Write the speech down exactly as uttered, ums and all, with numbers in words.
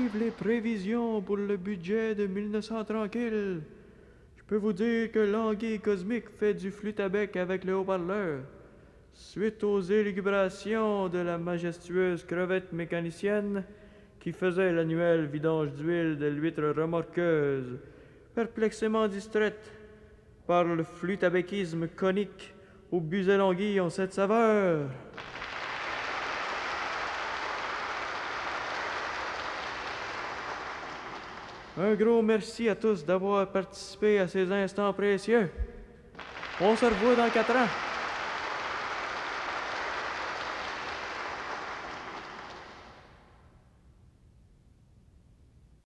suivre les prévisions pour le budget de mille neuf cents tranquille, je peux vous dire que l'anguille cosmique fait du flûte à bec avec le haut-parleur. Suite aux élucubrations de la majestueuse crevette mécanicienne qui faisait l'annuel vidange d'huile de l'huître remorqueuse, perplexément distraite par le flûte à béquisme conique où buvait l'anguille en cette saveur. Un gros merci à tous d'avoir participé à ces instants précieux. On se revoit dans quatre ans.